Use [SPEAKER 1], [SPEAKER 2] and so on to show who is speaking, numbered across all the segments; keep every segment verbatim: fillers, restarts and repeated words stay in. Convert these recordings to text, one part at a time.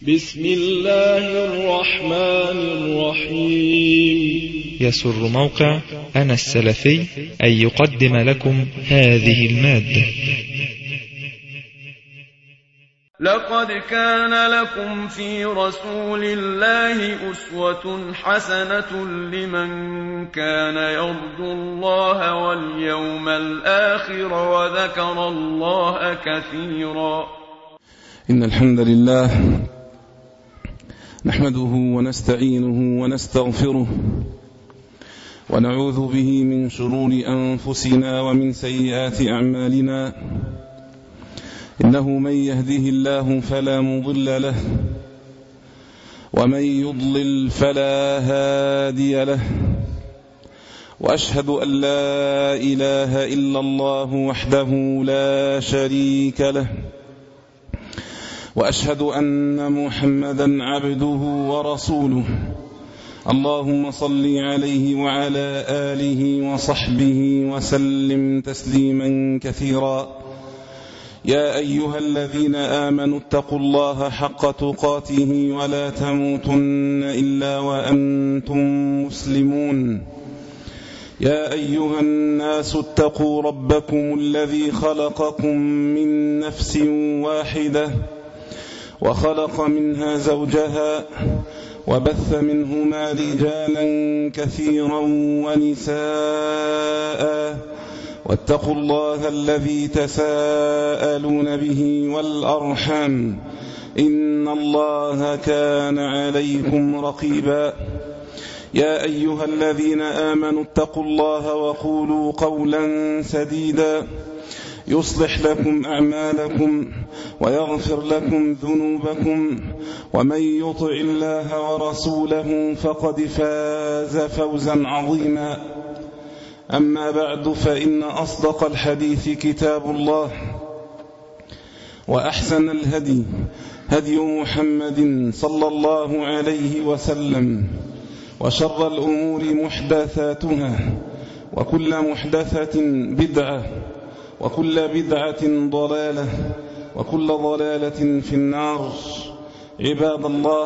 [SPEAKER 1] بسم الله الرحمن الرحيم.
[SPEAKER 2] يسر موقع أنا السلفي أن يقدم لكم هذه المادة.
[SPEAKER 3] لقد كان لكم في رسول الله أسوة حسنة لمن كان يرجو الله واليوم الآخر وذكر الله كثيرا.
[SPEAKER 4] إن الحمد لله نحمده ونستعينه ونستغفره ونعوذ به من شرور أنفسنا ومن سيئات أعمالنا. إنه من يهده الله فلا مضل له ومن يضلل فلا هادي له، وأشهد أن لا إله إلا الله وحده لا شريك له، وأشهد أن محمدا عبده ورسوله. اللهم صل عليه وعلى آله وصحبه وسلم تسليما كثيرا. يا أيها الذين آمنوا اتقوا الله حق تقاته ولا تموتن إلا وأنتم مسلمون. يا أيها الناس اتقوا ربكم الذي خلقكم من نفس واحدة وخلق منها زوجها وبث منهما رجالا كثيرا ونساء، واتقوا الله الذي تساءلون به والأرحام إن الله كان عليكم رقيبا. يا أيها الذين آمنوا اتقوا الله وقولوا قولا سديدا يصلح لكم أعمالكم ويغفر لكم ذنوبكم، ومن يطع الله ورسوله فقد فاز فوزا عظيما. أما بعد، فإن أصدق الحديث كتاب الله، وأحسن الهدي هدي محمد صلى الله عليه وسلم، وشر الأمور محدثاتها، وكل محدثة بدعة، وكل بدعة ضلالة، وكل ضلالة في النار. عباد الله،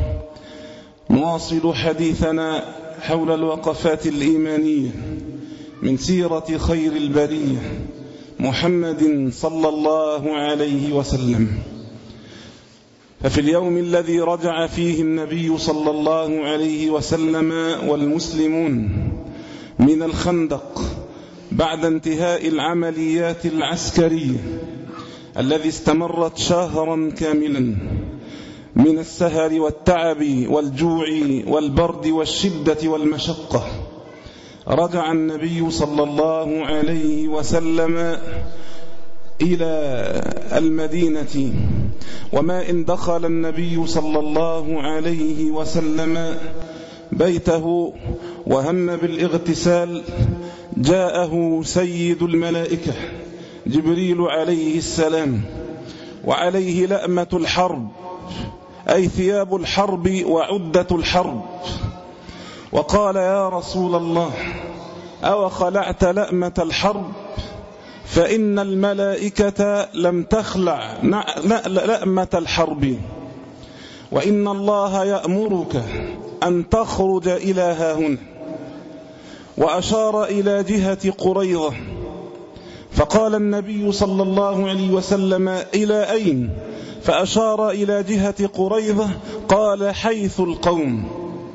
[SPEAKER 4] نواصل حديثنا حول الوقفات الإيمانية من سيرة خير البرية محمد صلى الله عليه وسلم. ففي اليوم الذي رجع فيه النبي صلى الله عليه وسلم والمسلمون من الخندق بعد انتهاء العمليات العسكرية الذي استمرت شهرا كاملا من السهر والتعب والجوع والبرد والشدة والمشقة، رجع النبي صلى الله عليه وسلم إلى المدينة. وما إن دخل النبي صلى الله عليه وسلم بيته وهم بالاغتسال جاءه سيد الملائكة جبريل عليه السلام، وعليه لأمة الحرب، أي ثياب الحرب وعدة الحرب، وقال: يا رسول الله، أو خلعت لأمة الحرب؟ فإن الملائكة لم تخلع لأمة الحرب، وإن الله يأمرك أن تخرج إلى هاهنا. وأشار إلى جهة قريظة، فقال النبي صلى الله عليه وسلم: إلى أين؟ فأشار إلى جهة قريظة، قال: حيث القوم.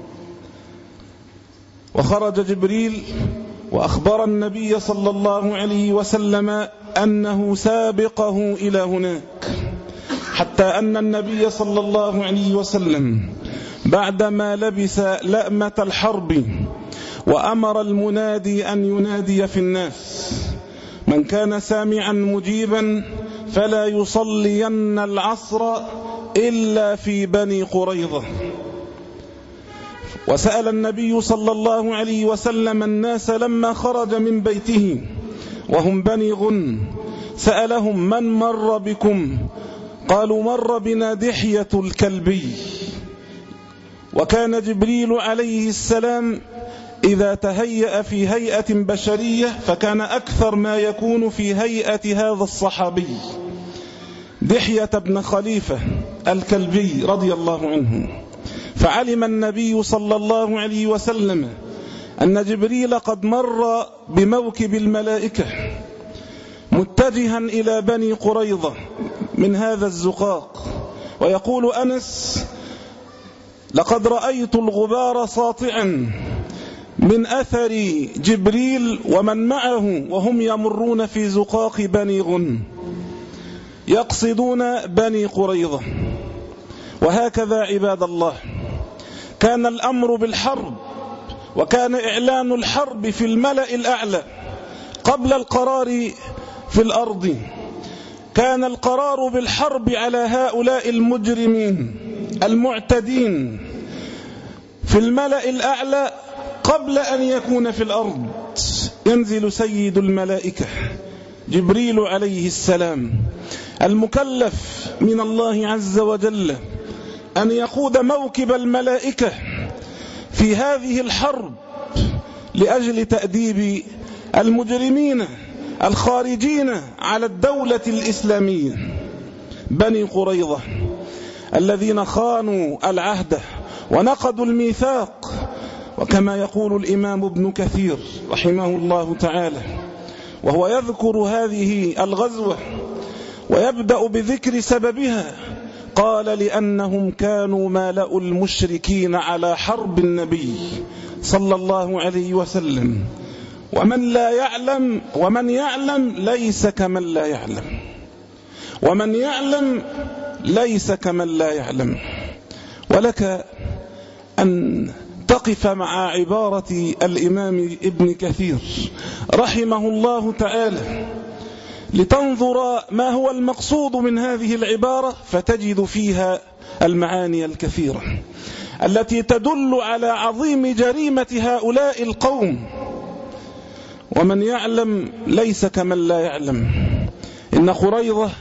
[SPEAKER 4] وخرج جبريل وأخبر النبي صلى الله عليه وسلم أنه سابقه إلى هناك، حتى أن النبي صلى الله عليه وسلم بعدما لبس لأمة الحرب وأمر المنادي أن ينادي في الناس: من كان سامعا مجيبا فلا يصلين العصر إلا في بني قريظة. وسأل النبي صلى الله عليه وسلم الناس لما خرج من بيته وهم بني غن، سألهم: من مر بكم؟ قالوا: مر بنا دحية الكلبي. وكان جبريل عليه السلام إذا تهيأ في هيئة بشرية فكان أكثر ما يكون في هيئة هذا الصحابي دحية بن خليفة الكلبي رضي الله عنه، فعلم النبي صلى الله عليه وسلم أن جبريل قد مر بموكب الملائكة متجها إلى بني قريظة من هذا الزقاق، ويقول أنس: لقد رأيت الغبار ساطعا من أثر جبريل ومن معه وهم يمرون في زقاق بني غن يقصدون بني قريظة. وهكذا عباد الله كان الأمر بالحرب، وكان إعلان الحرب في الملأ الأعلى قبل القرار في الأرض. كان القرار بالحرب على هؤلاء المجرمين المعتدين في الملأ الأعلى قبل أن يكون في الأرض. ينزل سيد الملائكة جبريل عليه السلام المكلف من الله عز وجل أن يقود موكب الملائكة في هذه الحرب لأجل تأديب المجرمين الخارجين على الدولة الإسلامية بني قريظة الذين خانوا العهد ونقضوا الميثاق. وكما يقول الإمام ابن كثير رحمه الله تعالى وهو يذكر هذه الغزوة ويبدأ بذكر سببها، قال: لأنهم كانوا مالأوا المشركين على حرب النبي صلى الله عليه وسلم، ومن لا يعلم ومن يعلم ليس كمن لا يعلم، ومن يعلم ليس كمن لا يعلم. ولك أن تقف مع عبارة الإمام ابن كثير رحمه الله تعالى لتنظر ما هو المقصود من هذه العبارة، فتجد فيها المعاني الكثيرة التي تدل على عظيم جريمة هؤلاء القوم. ومن يعلم ليس كمن لا يعلم. إن قريظة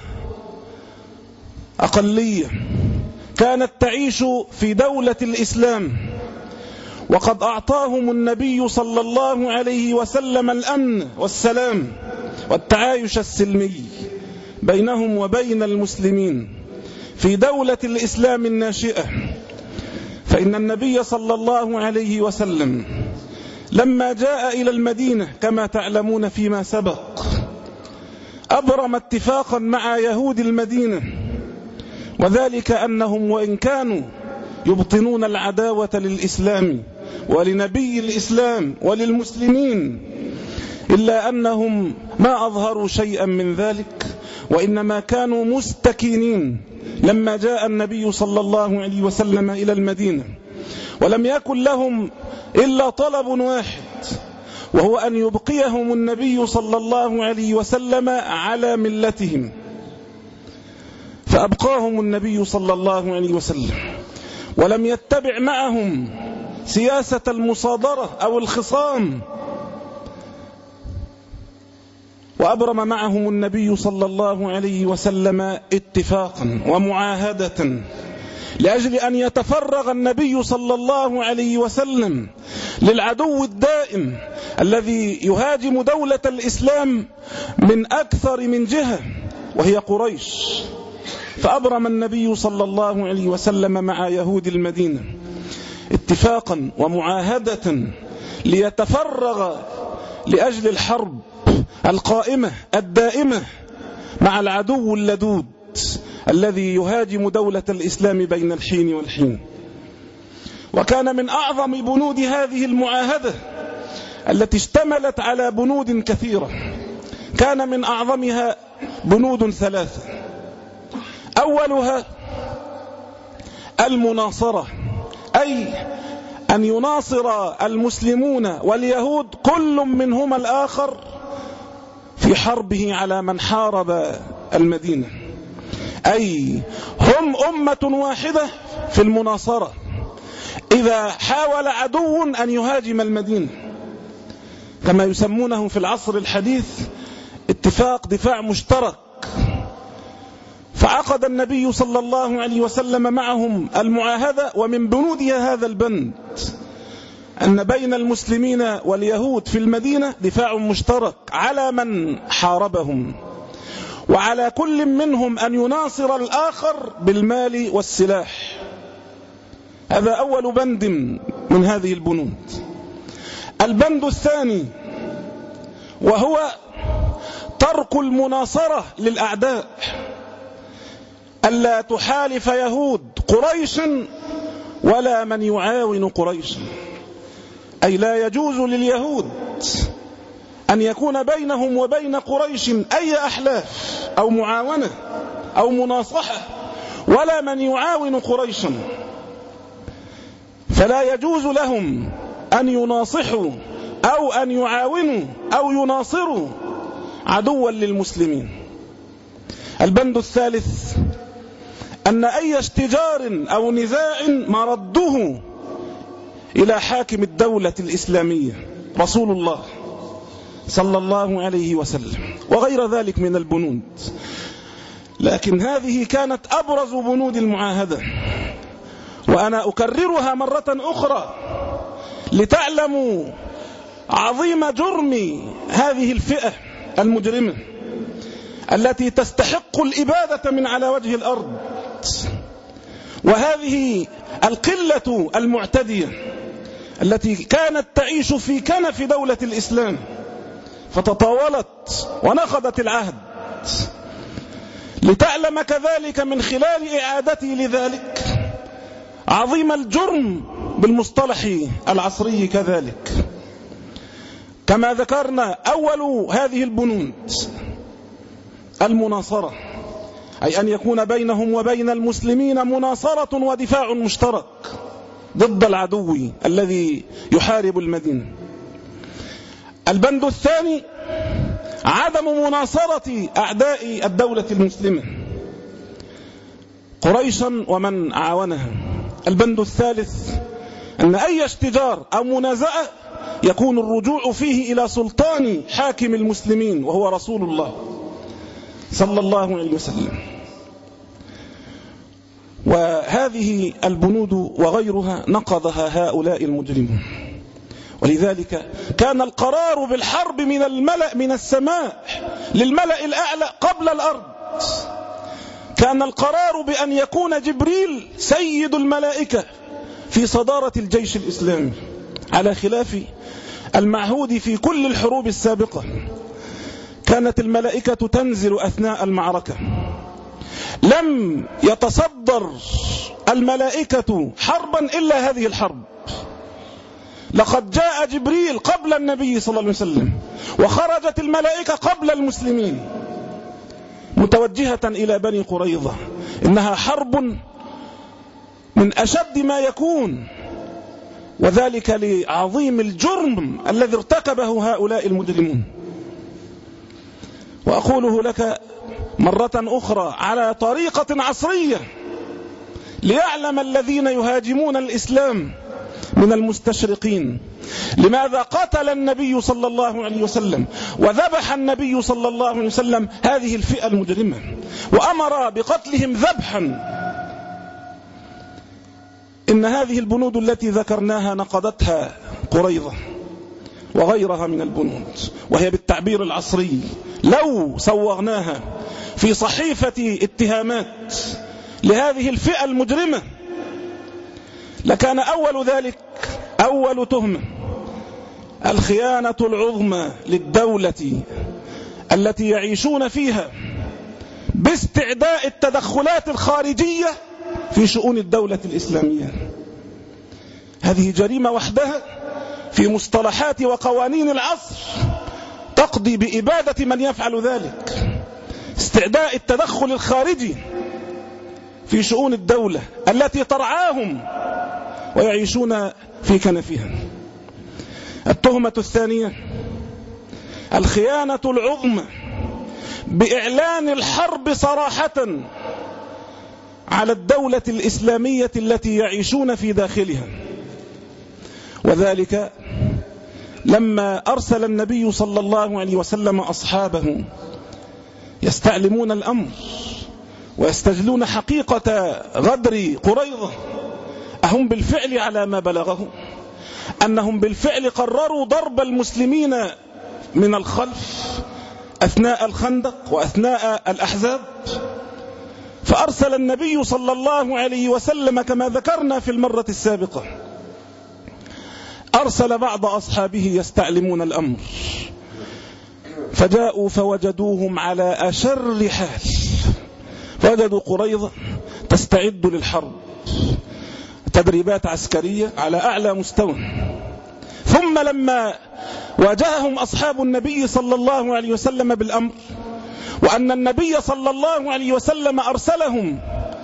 [SPEAKER 4] أقلية كانت تعيش في دولة الإسلام، وقد أعطاهم النبي صلى الله عليه وسلم الأمن والسلام والتعايش السلمي بينهم وبين المسلمين في دولة الإسلام الناشئة. فإن النبي صلى الله عليه وسلم لما جاء إلى المدينة كما تعلمون فيما سبق أبرم اتفاقا مع يهود المدينة، وذلك أنهم وإن كانوا يبطنون العداوة للإسلام ولنبي الإسلام وللمسلمين إلا أنهم ما أظهروا شيئا من ذلك، وإنما كانوا مستكينين لما جاء النبي صلى الله عليه وسلم إلى المدينة، ولم يكن لهم إلا طلب واحد، وهو أن يبقيهم النبي صلى الله عليه وسلم على ملتهم. فأبقاهم النبي صلى الله عليه وسلم ولم يتبع معهم سياسة المصادرة أو الخصام، وأبرم معهم النبي صلى الله عليه وسلم اتفاقا ومعاهدة لأجل أن يتفرغ النبي صلى الله عليه وسلم للعدو الدائم الذي يهاجم دولة الإسلام من أكثر من جهة وهي قريش. فأبرم النبي صلى الله عليه وسلم مع يهود المدينة اتفاقا ومعاهدة ليتفرغ لأجل الحرب القائمة الدائمة مع العدو اللدود الذي يهاجم دولة الإسلام بين الحين والحين. وكان من أعظم بنود هذه المعاهدة التي اشتملت على بنود كثيرة، كان من أعظمها بنود ثلاثة. أولها المناصرة، أي أن يناصر المسلمون واليهود كل منهما الآخر في حربه على من حارب المدينة، أي هم أمة واحدة في المناصرة إذا حاول عدو أن يهاجم المدينة، كما يسمونه في العصر الحديث اتفاق دفاع مشترك. فعقد النبي صلى الله عليه وسلم معهم المعاهدة، ومن بنودها هذا البند أن بين المسلمين واليهود في المدينة دفاع مشترك على من حاربهم. وعلى كل منهم أن يناصر الآخر بالمال والسلاح. هذا أول بند من هذه البنود. البند الثاني وهو ترك المناصرة للأعداء، ألا تحالف يهود قريش ولا من يعاون قريش، أي لا يجوز لليهود أن يكون بينهم وبين قريش أي أحلاف أو معاونة أو مناصحة، ولا من يعاون قريشا، فلا يجوز لهم أن يناصحوا أو أن يعاونوا أو يناصروا عدوا للمسلمين. البند الثالث أن أي اشتجار أو نزاع مرده إلى حاكم الدولة الإسلامية رسول الله صلى الله عليه وسلم، وغير ذلك من البنود. لكن هذه كانت أبرز بنود المعاهدة، وأنا أكررها مرة أخرى لتعلموا عظيم جرم هذه الفئة المجرمة التي تستحق الإبادة من على وجه الأرض، وهذه القلة المعتدية التي كانت تعيش في كنف دولة الإسلام فتطاولت ونقضت العهد. لتعلم كذلك من خلال إعادتي لذلك عظيم الجرم بالمصطلح العصري كذلك. كما ذكرنا أول هذه البنود المناصرة، أي أن يكون بينهم وبين المسلمين مناصرة ودفاع مشترك ضد العدو الذي يحارب المدينة. البند الثاني عدم مناصرة أعداء الدولة المسلمة قريشا ومن عاونها. البند الثالث أن أي اشتجار أو منازعة يكون الرجوع فيه إلى سلطان حاكم المسلمين وهو رسول الله صلى الله عليه وسلم. وهذه البنود وغيرها نقضها هؤلاء المجرمون، ولذلك كان القرار بالحرب من الملأ من السماء للملأ الأعلى قبل الأرض. كان القرار بأن يكون جبريل سيد الملائكة في صدارة الجيش الإسلامي، على خلاف المعهود في كل الحروب السابقة. كانت الملائكة تنزل أثناء المعركة، لم يتصدر الملائكة حربا إلا هذه الحرب. لقد جاء جبريل قبل النبي صلى الله عليه وسلم، وخرجت الملائكة قبل المسلمين متوجهة إلى بني قريظة. إنها حرب من أشد ما يكون، وذلك لعظيم الجرم الذي ارتكبه هؤلاء المجرمون. وأقوله لك مرة أخرى على طريقة عصرية ليعلم الذين يهاجمون الإسلام من المستشرقين لماذا قتل النبي صلى الله عليه وسلم وذبح النبي صلى الله عليه وسلم هذه الفئة المجرمة وأمر بقتلهم ذبحا. إن هذه البنود التي ذكرناها نقضتها قريظة وغيرها من البنود، وهي بالتعبير العصري لو صوغناها في صحيفة اتهامات لهذه الفئة المجرمة لكان أول ذلك أول تهمة الخيانة العظمى للدولة التي يعيشون فيها باستعداء التدخلات الخارجية في شؤون الدولة الإسلامية. هذه جريمة وحدها في مصطلحات وقوانين العصر تقضي بإبادة من يفعل ذلك. استعداء التدخل الخارجي في شؤون الدولة التي ترعاهم ويعيشون في كنفها. التهمة الثانية الخيانة العظمى بإعلان الحرب صراحة على الدولة الإسلامية التي يعيشون في داخلها، وذلك لما أرسل النبي صلى الله عليه وسلم أصحابه يستعلمون الأمر ويستجلون حقيقة غدر قريظة. أهم بالفعل على ما بلغه أنهم بالفعل قرروا ضرب المسلمين من الخلف أثناء الخندق وأثناء الأحزاب، فأرسل النبي صلى الله عليه وسلم كما ذكرنا في المرة السابقة، أرسل بعض أصحابه يستعلمون الأمر، فجاءوا فوجدوهم على أشر حال، فوجدوا قريظة تستعد للحرب، تدريبات عسكرية على أعلى مستوى. ثم لما واجههم أصحاب النبي صلى الله عليه وسلم بالأمر، وأن النبي صلى الله عليه وسلم أرسلهم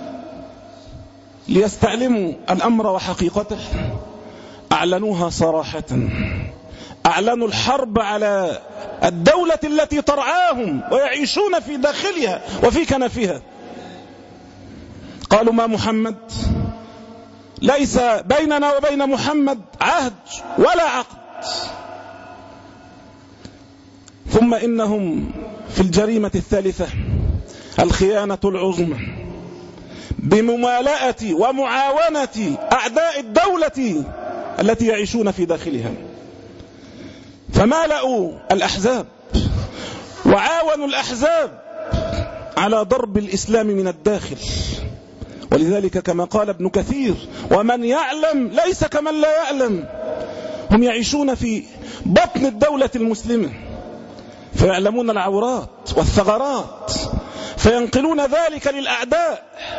[SPEAKER 4] ليستعلموا الأمر وحقيقته، أعلنوها صراحة، أعلنوا الحرب على الدولة التي ترعاهم ويعيشون في داخلها وفي كنفها. قالوا: ما محمد، ليس بيننا وبين محمد عهد ولا عقد. ثم إنهم في الجريمة الثالثة الخيانة العظمى بممالأة ومعاونة أعداء الدولة التي يعيشون في داخلها، فمالأوا الأحزاب وعاونوا الأحزاب على ضرب الإسلام من الداخل. ولذلك كما قال ابن كثير: ومن يعلم ليس كمن لا يعلم. هم يعيشون في بطن الدولة المسلمة، فيعلمون العورات والثغرات، فينقلون ذلك للأعداء.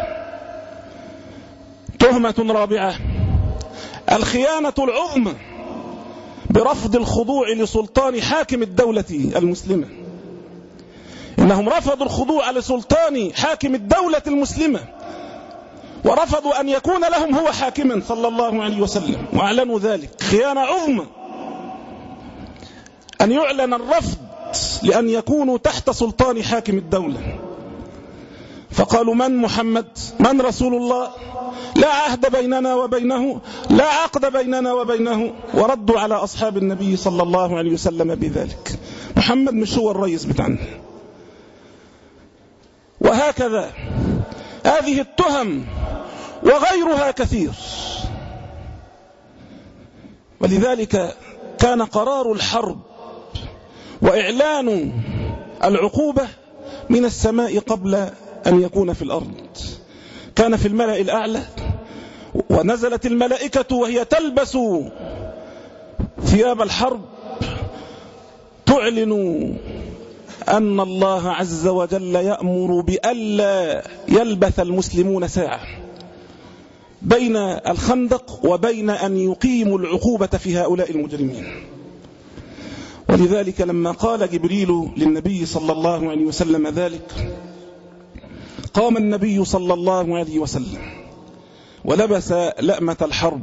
[SPEAKER 4] تهمة رابعة: الخيانة العظمى برفض الخضوع لسلطان حاكم الدولة المسلمة. إنهم رفضوا الخضوع لسلطان حاكم الدولة المسلمة، ورفضوا أن يكون لهم هو حاكما صلى الله عليه وسلم، وأعلنوا ذلك. خيانة عظمى أن يعلن الرفض لأن يكونوا تحت سلطان حاكم الدولة. فقالوا: من محمد، من رسول الله، لا عهد بيننا وبينه، لا عقد بيننا وبينه. وردوا على أصحاب النبي صلى الله عليه وسلم بذلك: محمد مش هو الرئيس بتاعنا. وهكذا هذه التهم وغيرها كثير. ولذلك كان قرار الحرب وإعلان العقوبة من السماء قبل أن يكون في الأرض. كان في الملأ الأعلى، ونزلت الملائكة وهي تلبس ثياب الحرب تعلن أن الله عز وجل يأمر بألا يلبث المسلمون ساعة بين الخندق وبين أن يقيموا العقوبة في هؤلاء المجرمين. ولذلك لما قال جبريل للنبي صلى الله عليه وسلم ذلك، قام النبي صلى الله عليه وسلم ولبس لأمة الحرب،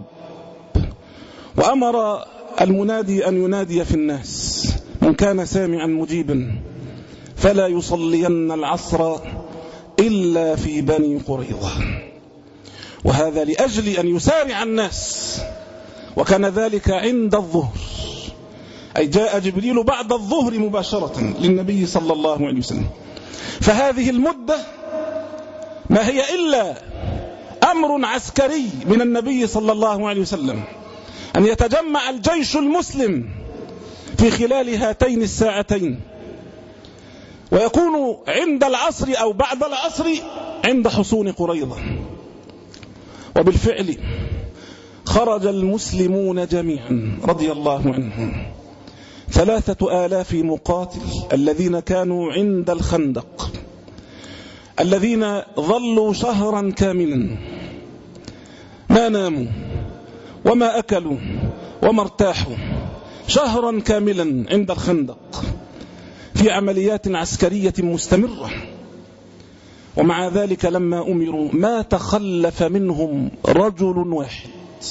[SPEAKER 4] وأمر المنادي أن ينادي في الناس: من كان سامعا مجيبا فلا يصلين العصر إلا في بني قريظة. وهذا لأجل أن يسارع الناس، وكان ذلك عند الظهر، أي جاء جبريل بعد الظهر مباشرة للنبي صلى الله عليه وسلم. فهذه المدة ما هي إلا أمر عسكري من النبي صلى الله عليه وسلم، أن يتجمع الجيش المسلم في خلال هاتين الساعتين، ويكون عند العصر أو بعد العصر عند حصون قريظة. وبالفعل خرج المسلمون جميعا رضي الله عنهم، ثلاثة آلاف مقاتل الذين كانوا عند الخندق، الذين ظلوا شهرا كاملا ما ناموا وما أكلوا وما ارتاحوا، شهرا كاملا عند الخندق في عمليات عسكرية مستمرة. ومع ذلك لما أمروا ما تخلف منهم رجل واحد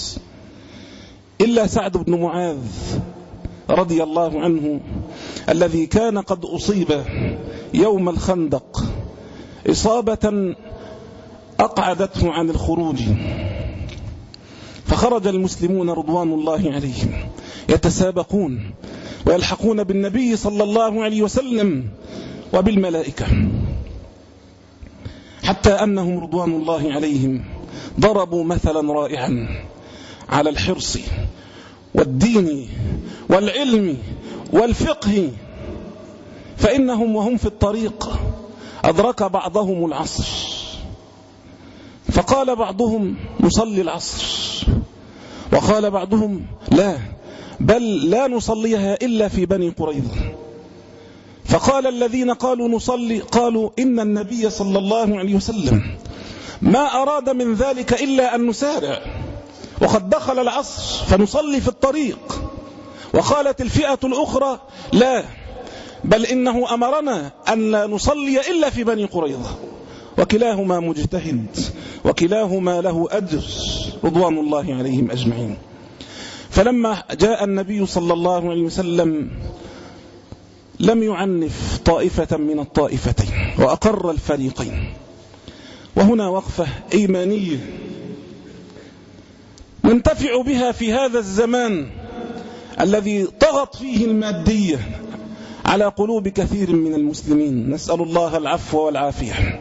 [SPEAKER 4] إلا سعد بن معاذ رضي الله عنه، الذي كان قد أصيب يوم الخندق إصابة أقعدته عن الخروج. فخرج المسلمون رضوان الله عليهم يتسابقون ويلحقون بالنبي صلى الله عليه وسلم وبالملائكة، حتى أنهم رضوان الله عليهم ضربوا مثلا رائعا على الحرص والدين والعلم والفقه فإنهم وهم في الطريق أدرك بعضهم العصر، فقال بعضهم نصلي العصر، وقال بعضهم لا، بل لا نصليها إلا في بني قريظة. فقال الذين قالوا نصلي قالوا إن النبي صلى الله عليه وسلم ما أراد من ذلك إلا أن نسارع، وقد دخل العصر فنصلي في الطريق. وقالت الفئة الأخرى لا، بل إنه أمرنا أن لا نصلي إلا في بني قريظة. وكلاهما مجتهد وكلاهما له أجر رضوان الله عليهم أجمعين. فلما جاء النبي صلى الله عليه وسلم لم يعنف طائفة من الطائفتين وأقر الفريقين. وهنا وقفة إيمانية ننتفع بها في هذا الزمان الذي طغت فيه المادية على قلوب كثير من المسلمين، نسأل الله العفو والعافية.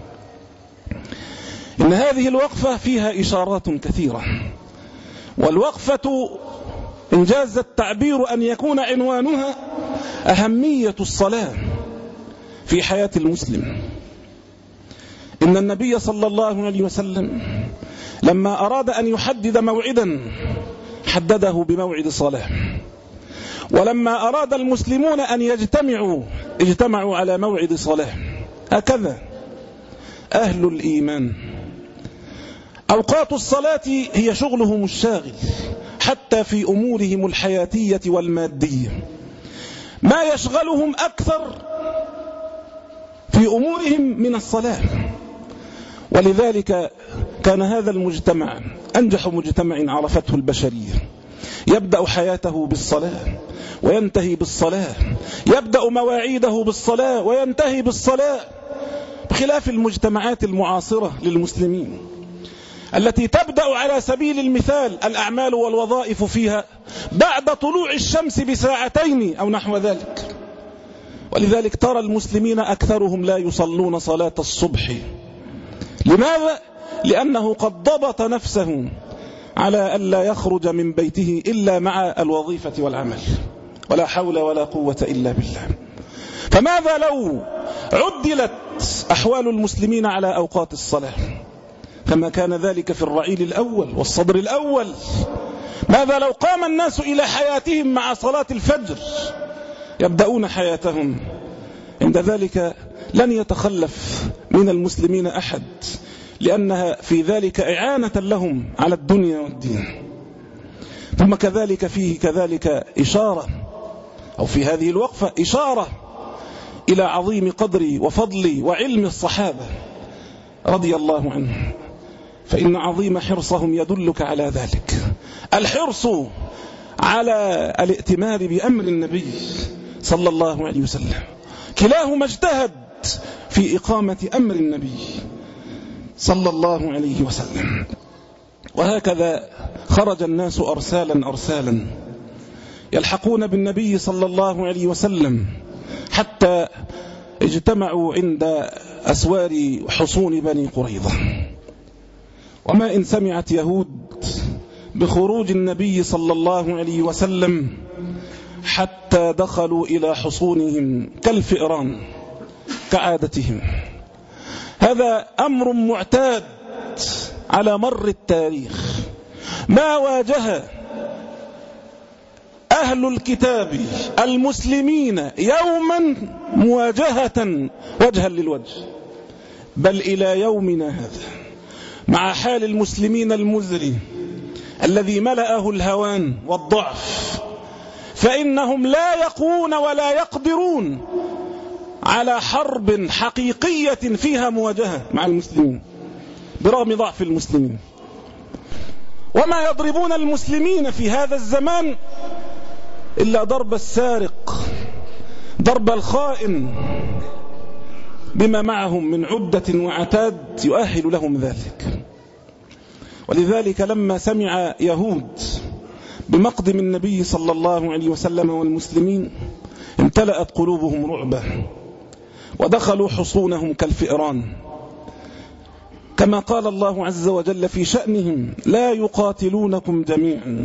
[SPEAKER 4] إن هذه الوقفة فيها إشارات كثيرة، والوقفة إن جاز التعبير أن يكون عنوانها أهمية الصلاة في حياة المسلم. إن النبي صلى الله عليه وسلم لما أراد أن يحدد موعدا حدده بموعد صلاة، ولما أراد المسلمون أن يجتمعوا اجتمعوا على موعد صلاة. هكذا أهل الإيمان أوقات الصلاة هي شغلهم الشاغل حتى في أمورهم الحياتية والمادية، ما يشغلهم أكثر في أمورهم من الصلاة. ولذلك كان هذا المجتمع أنجح مجتمع عرفته البشرية، يبدأ حياته بالصلاة وينتهي بالصلاة، يبدأ مواعيده بالصلاة وينتهي بالصلاة، بخلاف المجتمعات المعاصرة للمسلمين التي تبدأ على سبيل المثال الأعمال والوظائف فيها بعد طلوع الشمس بساعتين أو نحو ذلك. ولذلك ترى المسلمين أكثرهم لا يصلون صلاة الصبح. لماذا؟ لأنه قد ضبط نفسه على ألا يخرج من بيته إلا مع الوظيفة والعمل، ولا حول ولا قوة إلا بالله. فماذا لو عدلت أحوال المسلمين على أوقات الصلاة كما كان ذلك في الرعيل الأول والصدر الأول؟ ماذا لو قام الناس إلى حياتهم مع صلاة الفجر، يبدأون حياتهم عند ذلك لن يتخلف من المسلمين أحد، لأنها في ذلك إعانة لهم على الدنيا والدين. ثم كذلك فيه كذلك إشارة، أو في هذه الوقفة إشارة إلى عظيم قدر وفضل وعلم الصحابة رضي الله عنهم، فإن عظيم حرصهم يدلك على ذلك. الحرص على الائتمار بأمر النبي صلى الله عليه وسلم، كلاهما اجتهد في إقامة أمر النبي صلى الله عليه وسلم. وهكذا خرج الناس أرسالا أرسالا يلحقون بالنبي صلى الله عليه وسلم حتى اجتمعوا عند أسوار حصون بني قريظة. وما إن سمعت يهود بخروج النبي صلى الله عليه وسلم حتى دخلوا إلى حصونهم كالفئران كعادتهم. هذا أمر معتاد على مر التاريخ، ما واجه أهل الكتاب المسلمين يوما مواجهة وجها للوجه، بل إلى يومنا هذا مع حال المسلمين المزري الذي ملأه الهوان والضعف، فإنهم لا يقوون ولا يقدرون على حرب حقيقية فيها مواجهة مع المسلمين برغم ضعف المسلمين. وما يضربون المسلمين في هذا الزمان إلا ضرب السارق، ضرب الخائن، بما معهم من عدة وعتاد يؤهل لهم ذلك. ولذلك لما سمع يهود بمقدم النبي صلى الله عليه وسلم والمسلمين امتلأت قلوبهم رعبا ودخلوا حصونهم كالفئران، كما قال الله عز وجل في شأنهم: لا يقاتلونكم جميعا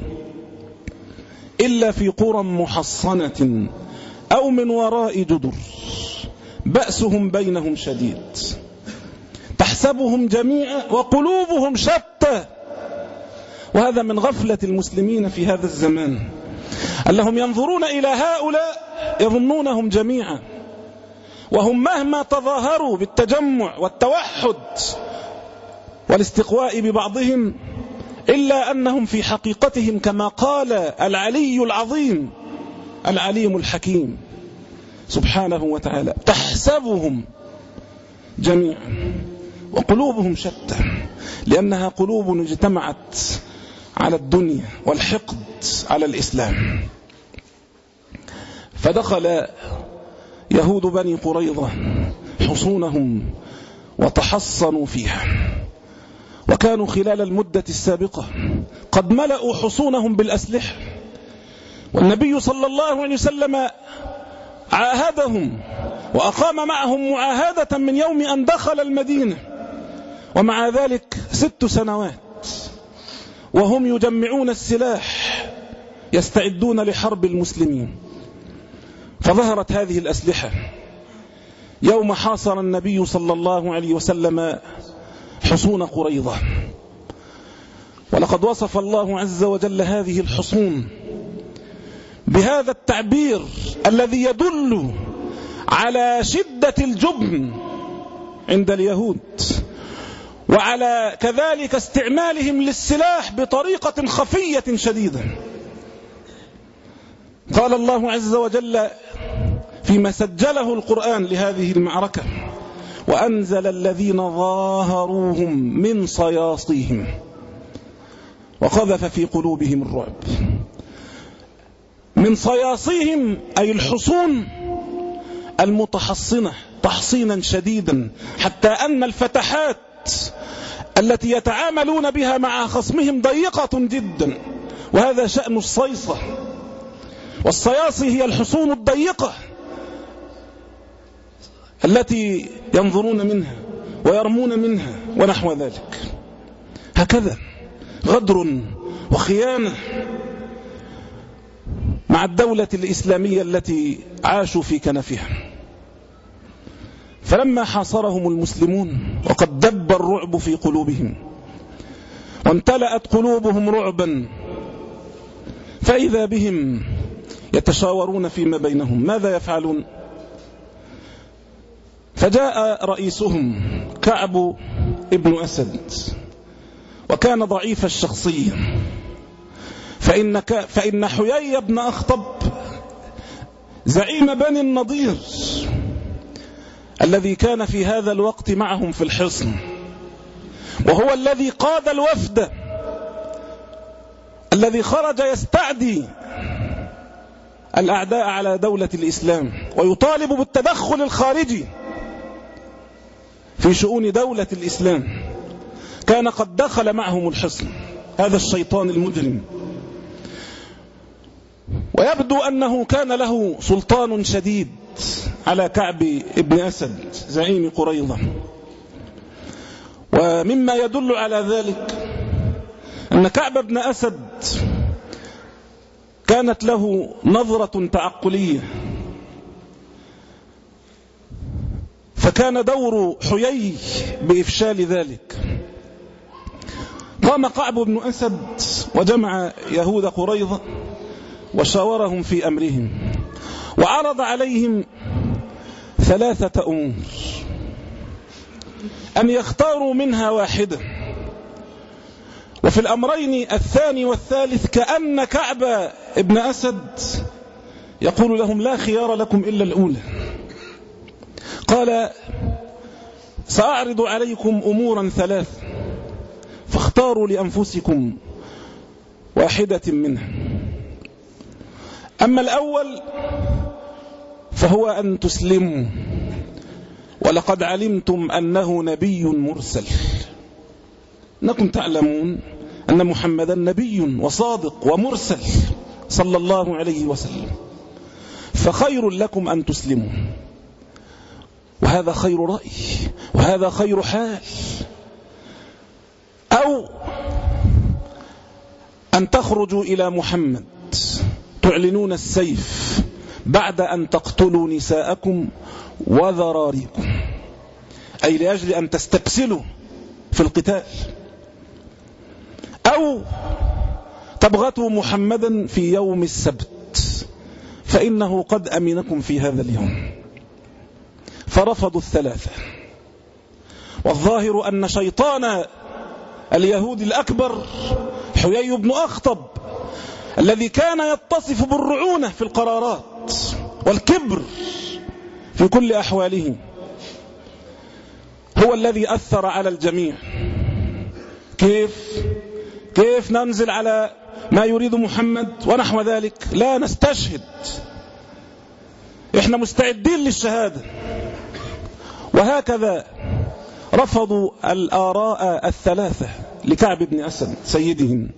[SPEAKER 4] إلا في قرى محصنة أو من وراء جدر بأسهم بينهم شديد، تحسبهم جميعا وقلوبهم شتى. وهذا من غفلة المسلمين في هذا الزمان، أنهم ينظرون إلى هؤلاء يظنونهم جميعا، وهم مهما تظاهروا بالتجمع والتوحد والاستقواء ببعضهم إلا أنهم في حقيقتهم كما قال العلي العظيم العليم الحكيم سبحانه وتعالى: تحسبهم جميعا وقلوبهم شتى، لأنها قلوب اجتمعت على الدنيا والحقد على الإسلام. فدخل يهود بني قريظة حصونهم وتحصنوا فيها، وكانوا خلال المدة السابقة قد ملأوا حصونهم بالأسلحة، والنبي صلى الله عليه وسلم عاهدهم وأقام معهم معاهدة من يوم أن دخل المدينة، ومع ذلك ست سنوات وهم يجمعون السلاح يستعدون لحرب المسلمين. فظهرت هذه الأسلحة يوم حاصر النبي صلى الله عليه وسلم حصون قريظة. ولقد وصف الله عز وجل هذه الحصون بهذا التعبير الذي يدل على شدة الجبن عند اليهود، وعلى كذلك استعمالهم للسلاح بطريقة خفية شديدة. قال الله عز وجل فيما سجله القرآن لهذه المعركة: وأنزل الذين ظاهروهم من صياصيهم وقذف في قلوبهم الرعب. من صياصيهم أي الحصون المتحصنة تحصينا شديدا، حتى أن الفتحات التي يتعاملون بها مع خصمهم ضيقة جدا، وهذا شأن الصيصة. والصياصي هي الحصون الضيقة التي ينظرون منها ويرمون منها ونحو ذلك. هكذا غدر وخيانة مع الدولة الإسلامية التي عاشوا في كنفها. فلما حاصرهم المسلمون وقد دب الرعب في قلوبهم وامتلأت قلوبهم رعبا، فإذا بهم يتشاورون فيما بينهم ماذا يفعلون. فجاء رئيسهم كعب ابن أسد، وكان ضعيف الشخصية، فإن, فإن حيي بن أخطب زعيم بني النضير الذي كان في هذا الوقت معهم في الحصن، وهو الذي قاد الوفد الذي خرج يستعدي الأعداء على دولة الإسلام ويطالب بالتدخل الخارجي في شؤون دولة الإسلام، كان قد دخل معهم الحصن هذا الشيطان المجرم. ويبدو أنه كان له سلطان شديد على كعب ابن أسد زعيم قريظة. ومما يدل على ذلك أن كعب ابن أسد كانت له نظرة تعقلية، فكان دور حيي بإفشال ذلك. قام كعب بن أسد وجمع يهود قريظة وشاورهم في أمرهم، وعرض عليهم ثلاثة أمور أن يختاروا منها واحدة. وفي الأمرين الثاني والثالث كأن كعب ابن أسد يقول لهم لا خيار لكم إلا الأولى. قال: سأعرض عليكم أمورا ثلاث فاختاروا لأنفسكم واحدة منها. أما الأول فهو أن تسلموا، ولقد علمتم أنه نبي مرسل. إنكم تعلمون أن محمدا نبي وصادق ومرسل صلى الله عليه وسلم، فخير لكم أن تسلموا، وهذا خير رأي وهذا خير حال، أو أن تخرجوا إلى محمد تعلنون السيف بعد أن تقتلوا نساءكم وذراريكم، أي لأجل أن تستبسلوا في القتال، أو تبغتوا محمدا في يوم السبت فإنه قد أمنكم في هذا اليوم. فرفضوا الثلاثة. والظاهر أن شيطان اليهود الأكبر حيي بن أخطب الذي كان يتصف بالرعونة في القرارات والكبر في كل أحواله هو الذي أثر على الجميع. كيف كيف ننزل على ما يريد محمد ونحو ذلك؟ لا نستشهد، إحنا مستعدين للشهادة. وهكذا رفضوا الآراء الثلاثة لكعب بن أسد سيدهم،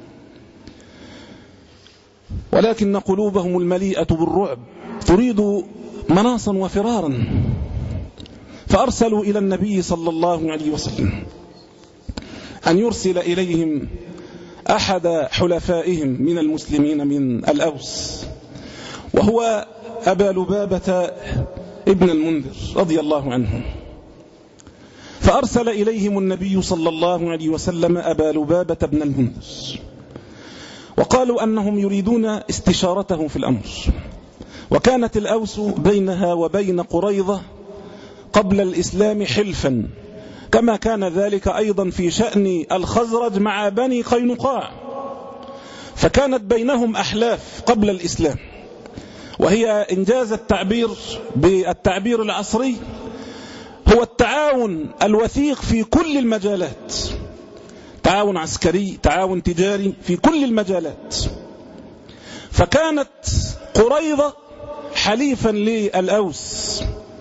[SPEAKER 4] ولكن قلوبهم المليئة بالرعب تريد مناصا وفرارا، فأرسلوا إلى النبي صلى الله عليه وسلم أن يرسل إليهم أحد حلفائهم من المسلمين من الأوس، وهو أبا لبابة ابن المنذر رضي الله عنه. فأرسل إليهم النبي صلى الله عليه وسلم أبا لبابة ابن المنذر، وقالوا أنهم يريدون استشارته في الأمر. وكانت الأوس بينها وبين قريظة قبل الإسلام حلفا، كما كان ذلك أيضا في شأن الخزرج مع بني قينقاع، فكانت بينهم أحلاف قبل الإسلام، وهي إنجاز التعبير بالتعبير العصري هو التعاون الوثيق في كل المجالات، تعاون عسكري، تعاون تجاري، في كل المجالات. فكانت قريظة حليفا للأوس،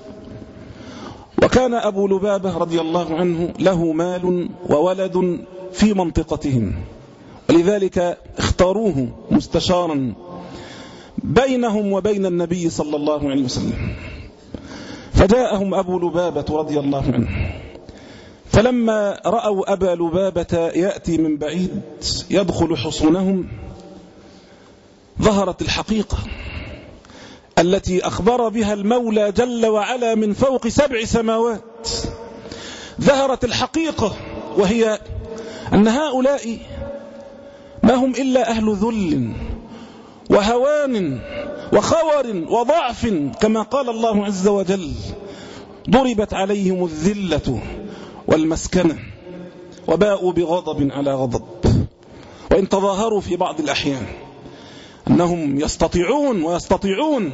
[SPEAKER 4] وكان أبو لبابة رضي الله عنه له مال وولد في منطقتهم، ولذلك اختاروه مستشارا بينهم وبين النبي صلى الله عليه وسلم. فجاءهم أبو لبابة رضي الله عنه، فلما رأوا أبا لبابة يأتي من بعيد يدخل حصونهم ظهرت الحقيقة التي أخبر بها المولى جل وعلا من فوق سبع سماوات. ظهرت الحقيقة وهي أن هؤلاء ما هم إلا أهل ذل وهوان وخور وضعف، كما قال الله عز وجل: ضربت عليهم الذلة والمسكنة وباءوا بغضب على غضب. وإن تظاهروا في بعض الأحيان أنهم يستطيعون ويستطيعون.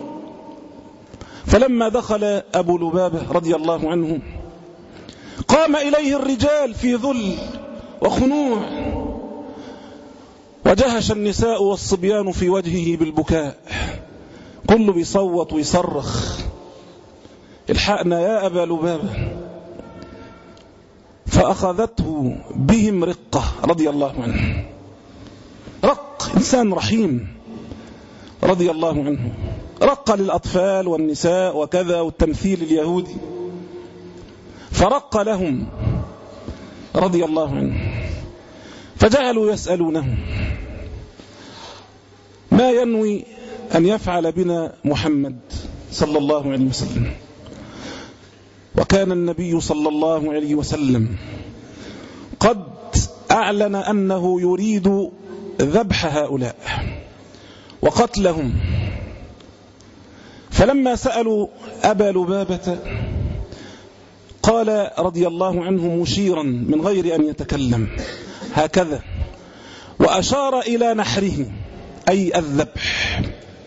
[SPEAKER 4] فلما دخل أبو لبابة رضي الله عنه قام إليه الرجال في ذل وخنوع، وجهش النساء والصبيان في وجهه بالبكاء، كل بيصوت ويصرخ: الحقنا يا أبا لبابة. فأخذته بهم رقة رضي الله عنه، رق، إنسان رحيم رضي الله عنه، رق للأطفال والنساء وكذا، والتمثيل اليهودي، فرق لهم رضي الله عنه. فجعلوا يسألونه: ما ينوي أن يفعل بنا محمد صلى الله عليه وسلم؟ وكان النبي صلى الله عليه وسلم قد أعلن أنه يريد ذبح هؤلاء وقتلهم. فلما سألوا أبا لبابة قال رضي الله عنه مشيرا من غير أن يتكلم هكذا، وأشار إلى نحره أي الذبح،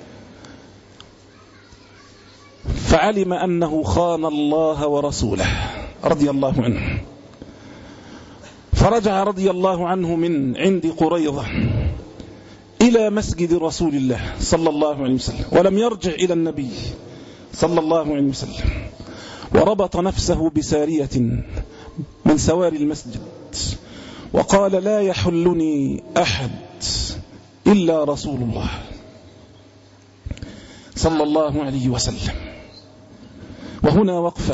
[SPEAKER 4] فعلم أنه خان الله ورسوله رضي الله عنه. فرجع رضي الله عنه من عند قريظة إلى مسجد رسول الله صلى الله عليه وسلم، ولم يرجع إلى النبي صلى الله عليه وسلم، وربط نفسه بسارية من سواري المسجد وقال: لا يحلني أحد إلا رسول الله صلى الله عليه وسلم. وهنا وقفة،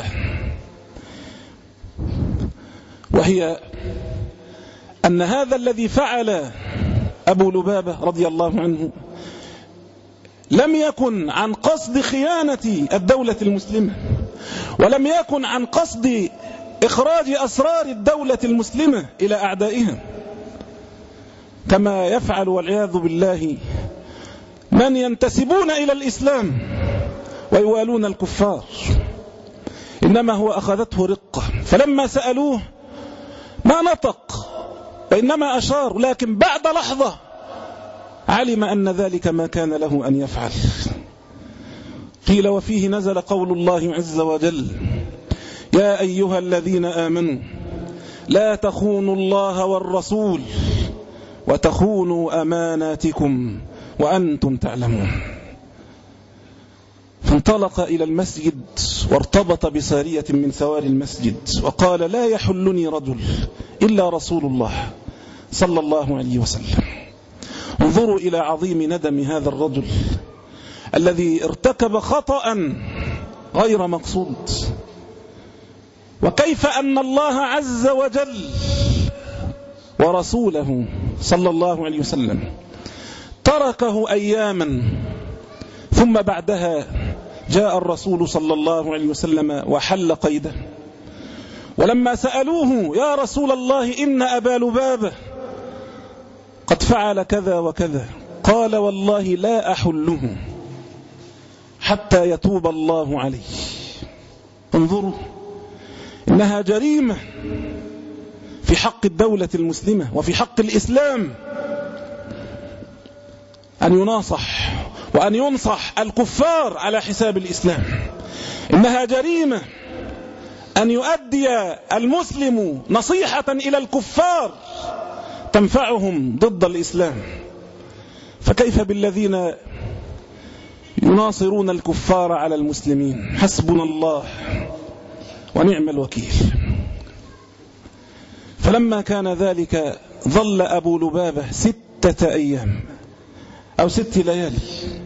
[SPEAKER 4] وهي أن هذا الذي فعل أبو لبابة رضي الله عنه لم يكن عن قصد خيانة الدولة المسلمة، ولم يكن عن قصد إخراج أسرار الدولة المسلمة إلى أعدائها، كما يفعل والعياذ بالله من ينتسبون إلى الإسلام ويوالون الكفار. إنما هو أخذته رقة، فلما سألوه ما نطق وإنما أشار، لكن بعد لحظة علم أن ذلك ما كان له أن يفعل. قيل وفيه نزل قول الله عز وجل: يا أيها الذين آمنوا لا تخونوا الله والرسول وتخونوا أماناتكم وأنتم تعلمون. فانطلق إلى المسجد وارتبط بسارية من سوار المسجد وقال: لا يحلني رجل إلا رسول الله صلى الله عليه وسلم. انظروا إلى عظيم ندم هذا الرجل الذي ارتكب خطأ غير مقصود، وكيف أن الله عز وجل ورسوله صلى الله عليه وسلم تركه أياما، ثم بعدها جاء الرسول صلى الله عليه وسلم وحل قيده. ولما سألوه: يا رسول الله إن أبا لبابة قد فعل كذا وكذا، قال: والله لا أحله حتى يتوب الله عليه. انظروا، إنها جريمة في حق الدولة المسلمة وفي حق الإسلام أن يناصح وأن ينصح الكفار على حساب الإسلام. إنها جريمة أن يؤدي المسلم نصيحة إلى الكفار تنفعهم ضد الإسلام، فكيف بالذين يناصرون الكفار على المسلمين؟ حسبنا الله ونعم الوكيل. فلما كان ذلك ظل أبو لبابة ستة أيام أو ست ليالي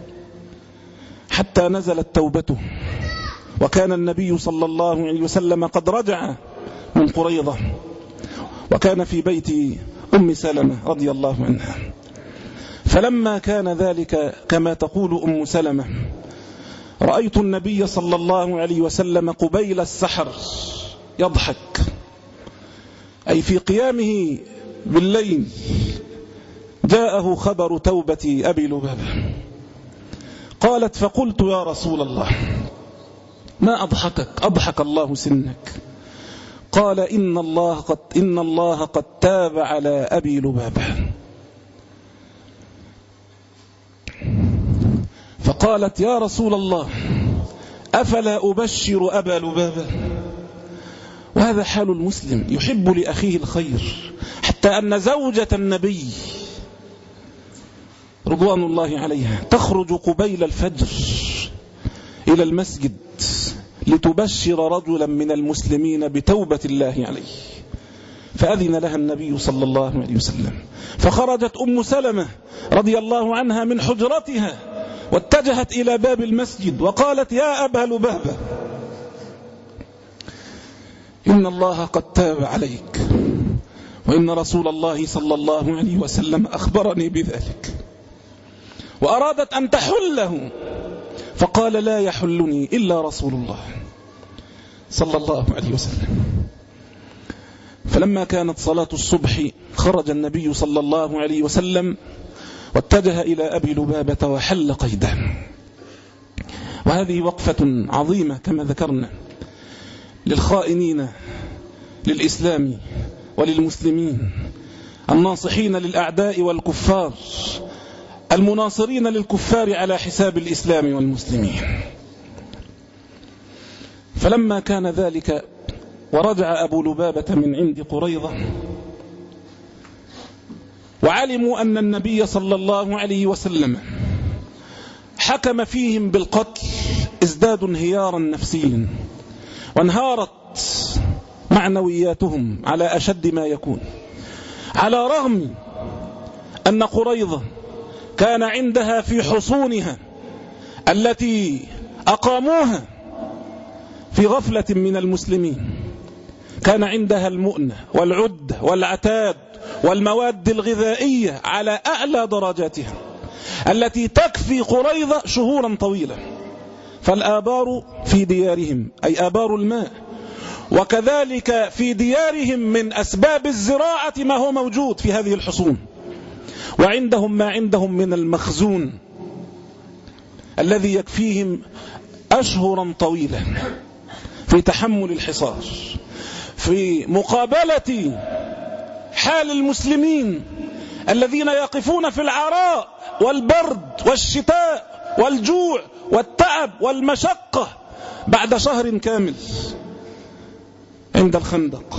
[SPEAKER 4] حتى نزلت توبته، وكان النبي صلى الله عليه وسلم قد رجع من قريظة، وكان في بيت أم سلمة رضي الله عنها. فلما كان ذلك كما تقول أم سلمة: رأيت النبي صلى الله عليه وسلم قبيل السحر يضحك، أي في قيامه بالليل جاءه خبر توبة أبي لبابة. قالت: فقلت يا رسول الله ما أضحكك؟ أضحك الله سنك. قال: إن الله قد, إن الله قد تاب على أبي لبابة. فقالت: يا رسول الله أفلا أبشر أبا لبابة؟ وهذا حال المسلم، يحب لأخيه الخير، حتى أن زوجة النبي رضوان الله عليها تخرج قبيل الفجر إلى المسجد لتبشر رجلا من المسلمين بتوبة الله عليه، فأذن لها النبي صلى الله عليه وسلم. فخرجت أم سلمة رضي الله عنها من حجرتها واتجهت إلى باب المسجد وقالت: يا أبا لبابة إن الله قد تاب عليك، وإن رسول الله صلى الله عليه وسلم أخبرني بذلك، وأرادت أن تحله، فقال: لا يحلني إلا رسول الله صلى الله عليه وسلم. فلما كانت صلاة الصبح خرج النبي صلى الله عليه وسلم واتجه إلى أبي لبابة وحل قيده. وهذه وقفة عظيمة كما ذكرنا للخائنين للإسلام وللمسلمين، الناصحين للأعداء والكفار، المناصرين للكفار على حساب الإسلام والمسلمين. فلما كان ذلك ورجع أبو لبابة من عند قريظة وعلموا أن النبي صلى الله عليه وسلم حكم فيهم بالقتل، ازدادوا انهيارا نفسيا، وانهارت معنوياتهم على أشد ما يكون، على رغم أن قريظة كان عندها في حصونها التي أقاموها في غفلة من المسلمين، كان عندها المؤنة والعدة والعتاد والمواد الغذائية على أعلى درجاتها، التي تكفي قريظة شهورا طويلة. فالآبار في ديارهم أي آبار الماء، وكذلك في ديارهم من أسباب الزراعة ما هو موجود في هذه الحصون، وعندهم ما عندهم من المخزون الذي يكفيهم أشهرا طويلة في تحمل الحصار، في مقابلة حال المسلمين الذين يقفون في العراء والبرد والشتاء والجوع والتعب والمشقة بعد شهر كامل عند الخندق.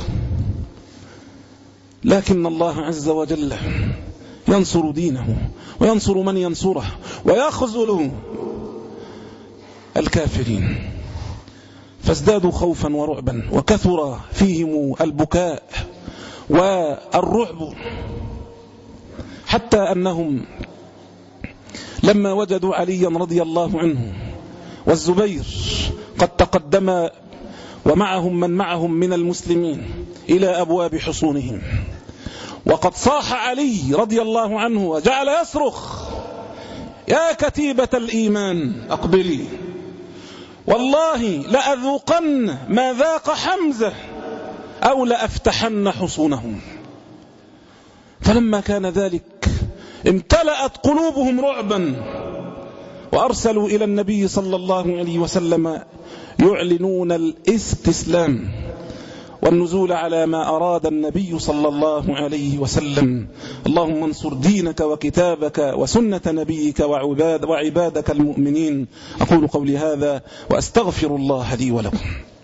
[SPEAKER 4] لكن الله عز وجل ينصر دينه وينصر من ينصره ويخذل الكافرين، فازدادوا خوفا ورعبا، وكثر فيهم البكاء والرعب، حتى أنهم لما وجدوا عليا رضي الله عنه والزبير قد تقدم ومعهم من معهم من المسلمين إلى أبواب حصونهم، وقد صاح علي رضي الله عنه وجعل يصرخ: يا كتيبة الإيمان أقبلي، والله لأذوقن ما ذاق حمزة أو لأفتحن حصونهم. فلما كان ذلك امتلأت قلوبهم رعبا، وأرسلوا إلى النبي صلى الله عليه وسلم يعلنون الاستسلام والنزول على ما أراد النبي صلى الله عليه وسلم. اللهم انصر دينك وكتابك وسنة نبيك وعباد وعبادك المؤمنين. أقول قولي هذا وأستغفر الله لي ولكم.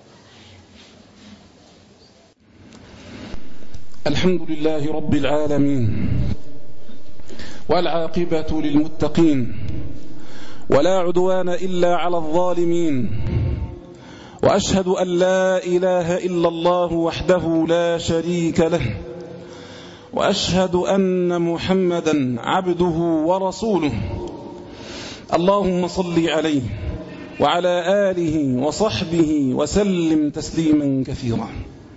[SPEAKER 4] الحمد لله رب العالمين، والعاقبة للمتقين، ولا عدوان إلا على الظالمين، وأشهد أن لا إله إلا الله وحده لا شريك له، وأشهد أن محمدا عبده ورسوله. اللهم صل عليه وعلى آله وصحبه وسلم تسليما كثيرا.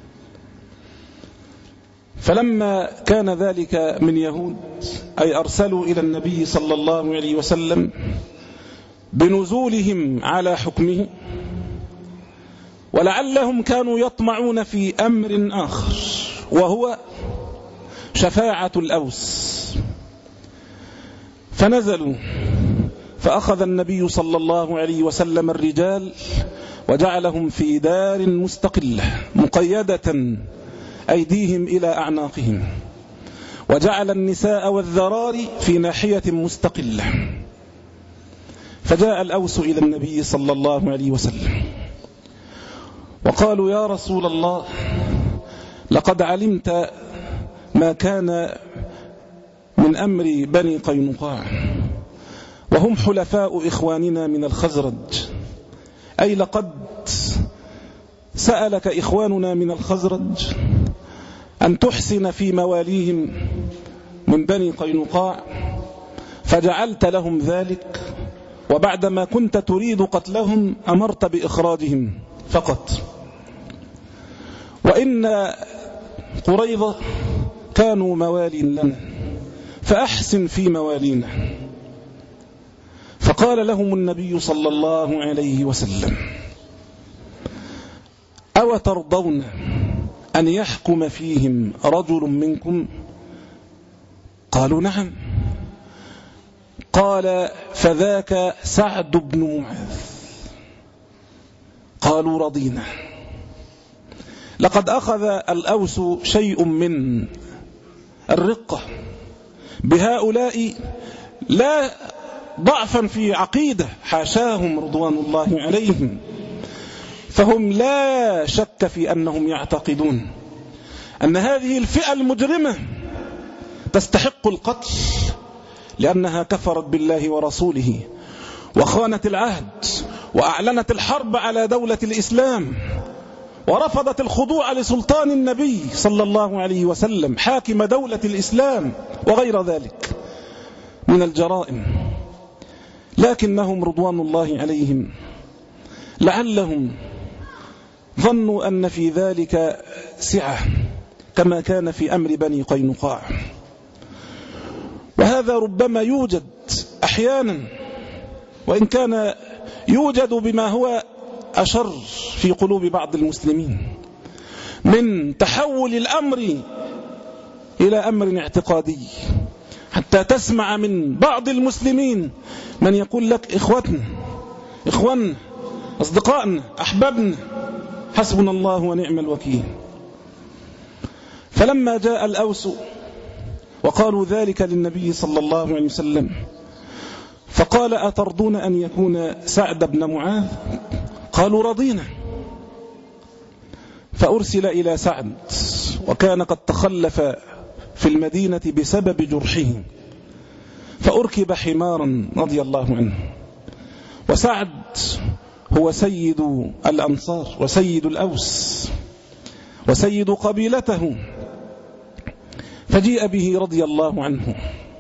[SPEAKER 4] فلما كان ذلك من يهود، أي أرسلوا إلى النبي صلى الله عليه وسلم بنزولهم على حكمه، ولعلهم كانوا يطمعون في أمر آخر وهو شفاعة الأوس، فنزلوا فأخذ النبي صلى الله عليه وسلم الرجال وجعلهم في دار مستقلة مقيدة أيديهم إلى أعناقهم، وجعل النساء والذراري في ناحية مستقلة. فجاء الأوس إلى النبي صلى الله عليه وسلم وقالوا: يا رسول الله، لقد علمت ما كان من أمر بني قينقاع، وهم حلفاء إخواننا من الخزرج، أي لقد سألك إخواننا من الخزرج أن تحسن في مواليهم من بني قينقاع، فجعلت لهم ذلك، وبعدما كنت تريد قتلهم أمرت بإخراجهم فقط، وإن قريظة كانوا موالي لنا، فأحسن في موالينا. فقال لهم النبي صلى الله عليه وسلم: أو ترضون أن يحكم فيهم رجل منكم؟ قالوا: نعم. قال: فذاك سعد بن معاذ. قالوا: رضينا. لقد أخذ الأوس شيء من الرقة بهؤلاء، لا ضعفا في عقيدة، حاشاهم رضوان الله عليهم، فهم لا شك في أنهم يعتقدون أن هذه الفئة المجرمة تستحق القتل، لأنها كفرت بالله ورسوله وخانت العهد وأعلنت الحرب على دولة الإسلام، ورفضت الخضوع لسلطان النبي صلى الله عليه وسلم حاكم دولة الإسلام، وغير ذلك من الجرائم. لكنهم رضوان الله عليهم لعلهم ظنوا أن في ذلك سعة كما كان في أمر بني قينقاع، وهذا ربما يوجد أحيانا وإن كان يوجد بما هو أشر في قلوب بعض المسلمين من تحول الأمر إلى أمر اعتقادي، حتى تسمع من بعض المسلمين من يقول لك إخوتنا إخواننا أصدقائنا أحبابنا حسبنا الله ونعم الوكيل. فلما جاء الأوس وقالوا ذلك للنبي صلى الله عليه وسلم فقال أترضون أن يكون سعد بن معاذ؟ قالوا رضينا. فأرسل إلى سعد وكان قد تخلف في المدينة بسبب جرحه، فأركب حمارا رضي الله عنه، وسعد هو سيد الأنصار وسيد الأوس وسيد قبيلته، فجيء به رضي الله عنه.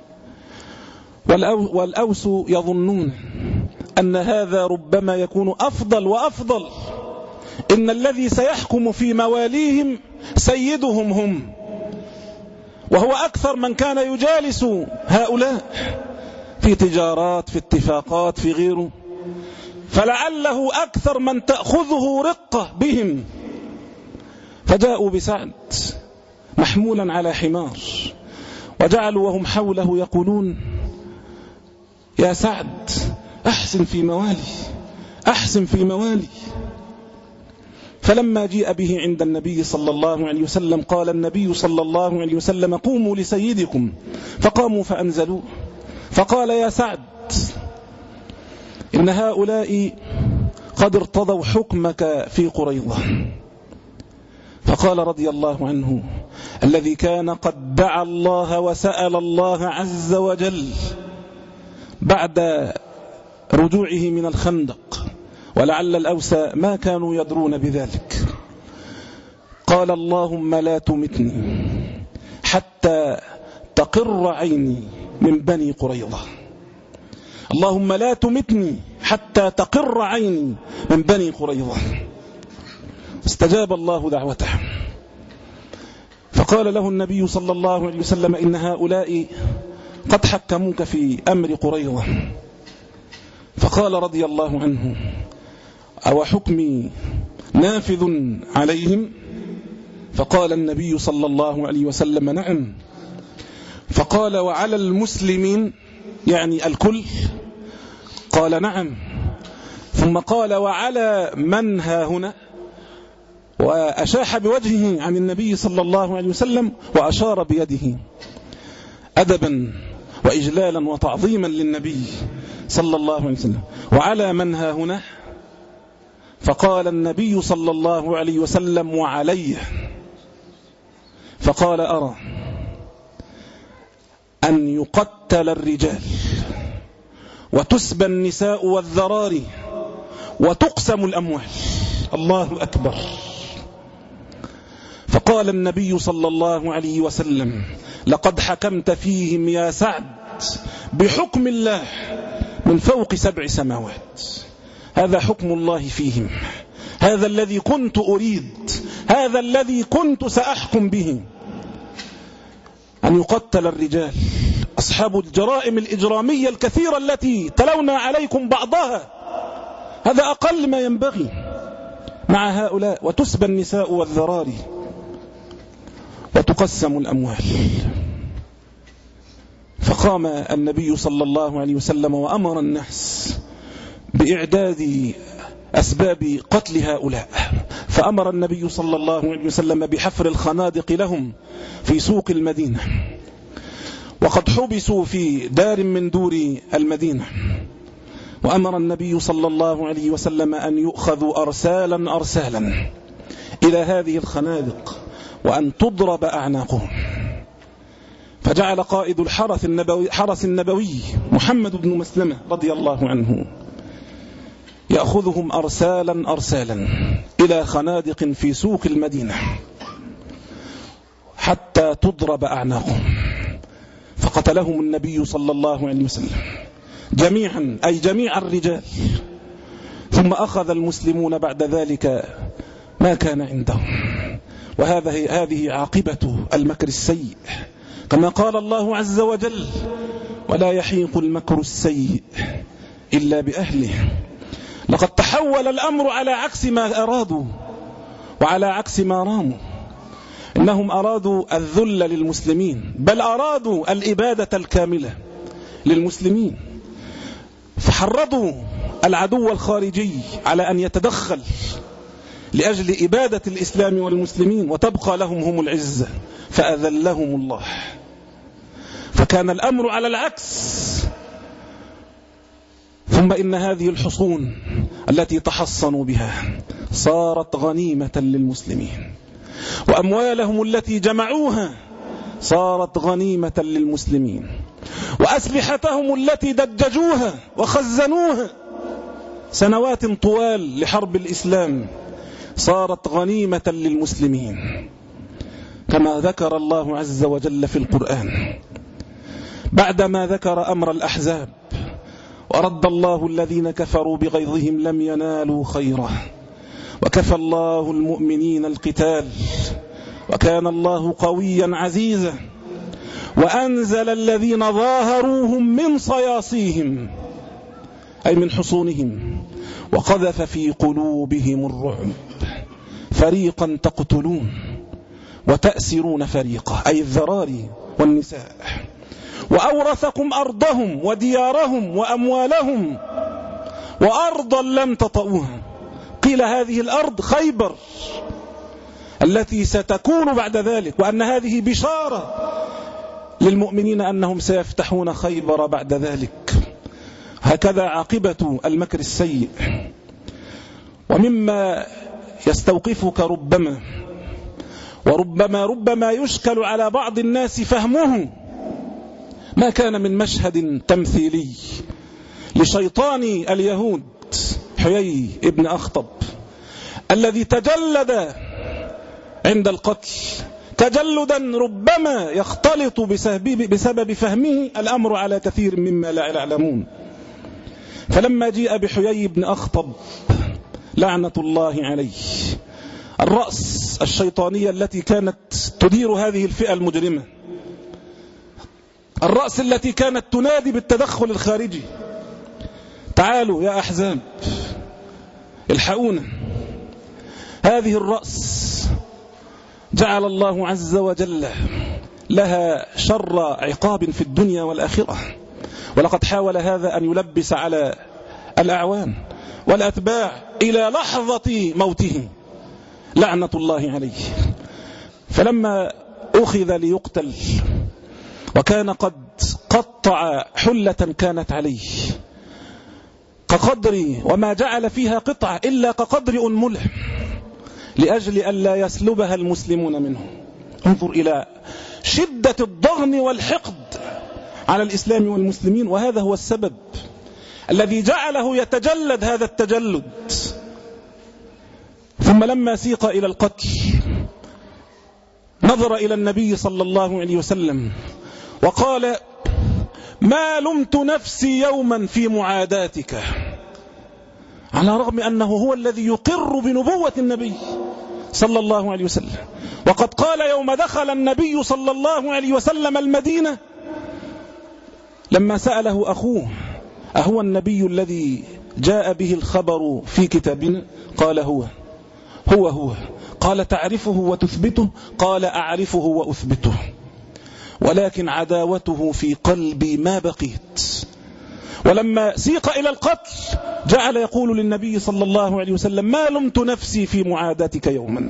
[SPEAKER 4] والأوس يظنون أن هذا ربما يكون أفضل وأفضل، إن الذي سيحكم في مواليهم سيدهم هم، وهو أكثر من كان يجالس هؤلاء في تجارات في اتفاقات في غيره، فلعله أكثر من تأخذه رقة بهم. فجاءوا بسعد محمولا على حمار، وجعلوا وهم حوله يقولون يا سعد أحسن في موالي أحسن في موالي. فلما جيء به عند النبي صلى الله عليه وسلم قال النبي صلى الله عليه وسلم قوموا لسيدكم، فقاموا فأنزلوه، فقال يا سعد إن هؤلاء قد ارتضوا حكمك في قريظة. فقال رضي الله عنه الذي كان قد دعا الله وسأل الله عز وجل بعد رجوعه من الخندق، ولعل الأوس ما كانوا يدرون بذلك، قال اللهم لا تمتني حتى تقر عيني من بني قريظة، اللهم لا تمتني حتى تقر عيني من بني قريظة. استجاب الله دعوته، فقال له النبي صلى الله عليه وسلم إن هؤلاء قد حكموك في أمر قريظة. فقال رضي الله عنه أو حكمي نافذ عليهم؟ فقال النبي صلى الله عليه وسلم نعم. فقال وعلى المسلمين يعني الكل؟ قال نعم. ثم قال وعلى من ها هنا؟ وأشاح بوجهه عن النبي صلى الله عليه وسلم وأشار بيده أدبا وإجلالا وتعظيما للنبي صلى الله عليه وسلم. وعلى من ها هنا؟ فقال النبي صلى الله عليه وسلم وعليه. فقال أرى أن يقتل الرجال وتسبى النساء والذراري وتقسم الأموال. الله أكبر. فقال النبي صلى الله عليه وسلم لقد حكمت فيهم يا سعد بحكم الله من فوق سبع سماوات، هذا حكم الله فيهم، هذا الذي كنت أريد، هذا الذي كنت سأحكم به، أن يقتل الرجال أصحاب الجرائم الإجرامية الكثيرة التي تلونا عليكم بعضها، هذا أقل ما ينبغي مع هؤلاء، وتسبى النساء والذراري وتقسم الأموال. فقام النبي صلى الله عليه وسلم وأمر الناس بإعداد أسباب قتل هؤلاء، فأمر النبي صلى الله عليه وسلم بحفر الخنادق لهم في سوق المدينة، وقد حبسوا في دار من دور المدينة. وأمر النبي صلى الله عليه وسلم أن يؤخذوا أرسالا أرسالا إلى هذه الخنادق وأن تضرب أعناقهم. فجعل قائد الحرس النبوي, حرس النبوي محمد بن مسلمة رضي الله عنه يأخذهم أرسالا أرسالا إلى خنادق في سوق المدينة حتى تضرب أعناقهم، فقتلهم النبي صلى الله عليه وسلم جميعا، أي جميع الرجال. ثم أخذ المسلمون بعد ذلك ما كان عندهم، وهذه هذه عاقبة المكر السيء، كما قال الله عز وجل ولا يحيق المكر السيء إلا بأهله. لقد تحول الأمر على عكس ما أرادوا وعلى عكس ما راموا. إنهم أرادوا الذل للمسلمين، بل أرادوا الإبادة الكاملة للمسلمين، فحرضوا العدو الخارجي على أن يتدخل لأجل إبادة الإسلام والمسلمين وتبقى لهم هم العزة، فأذلهم الله. فكان الأمر على العكس. ثم إن هذه الحصون التي تحصنوا بها صارت غنيمة للمسلمين، وأموالهم التي جمعوها صارت غنيمة للمسلمين، وأسلحتهم التي دججوها وخزنوها سنوات طوال لحرب الإسلام صارت غنيمة للمسلمين، كما ذكر الله عز وجل في القرآن بعدما ذكر أمر الأحزاب: ورد الله الذين كفروا بغيظهم لم ينالوا خيرا وكفى الله المؤمنين القتال وكان الله قويا عزيزا وأنزل الذين ظاهروهم من صياصيهم أي من حصونهم وقذف في قلوبهم الرعب فريقا تقتلون وتأسرون فريقا أي الذراري والنساء، وأورثكم أرضهم وديارهم وأموالهم وأرضا لم تطئوها. قيل هذه الأرض خيبر التي ستكون بعد ذلك، وأن هذه بشارة للمؤمنين أنهم سيفتحون خيبر بعد ذلك. هكذا عاقبة المكر السيء. ومما يستوقفك ربما وربما ربما يشكل على بعض الناس فهمه ما كان من مشهد تمثيلي لشيطان اليهود حيي ابن أخطب الذي تجلد عند القتل تجلدا ربما يختلط بسبب فهمه الأمر على كثير مما لا يعلمون. فلما جيء بحيي بن أخطب لعنة الله عليه، الرأس الشيطانية التي كانت تدير هذه الفئة المجرمة، الرأس التي كانت تنادي بالتدخل الخارجي: تعالوا يا أحزاب الحقونا. هذه الرأس جعل الله عز وجل لها شر عقاب في الدنيا والآخرة، ولقد حاول هذا أن يلبس على الأعوان والأتباع إلى لحظة موته لعنة الله عليه. فلما أخذ ليقتل وكان قد قطع حلة كانت عليه كقدر، وما جعل فيها قطعة إلا كقدر أنمله لأجل أن لا يسلبها المسلمون منه. انظر إلى شدة الضغن والحقد على الإسلام والمسلمين، وهذا هو السبب الذي جعله يتجلد هذا التجلد. ثم لما سيق إلى القتل نظر إلى النبي صلى الله عليه وسلم وقال: ما لمت نفسي يوما في معاداتك، على رغم أنه هو الذي يقر بنبوة النبي صلى الله عليه وسلم. وقد قال يوم دخل النبي صلى الله عليه وسلم المدينة لما سأله أخوه: أهو النبي الذي جاء به الخبر في كتابنا؟ قال: هو هو هو. قال: تعرفه وتثبته؟ قال: أعرفه وأثبته، ولكن عداوته في قلبي ما بقيت. ولما سيق إلى القتل جعل يقول للنبي صلى الله عليه وسلم: ما لمت نفسي في معاداتك يوما.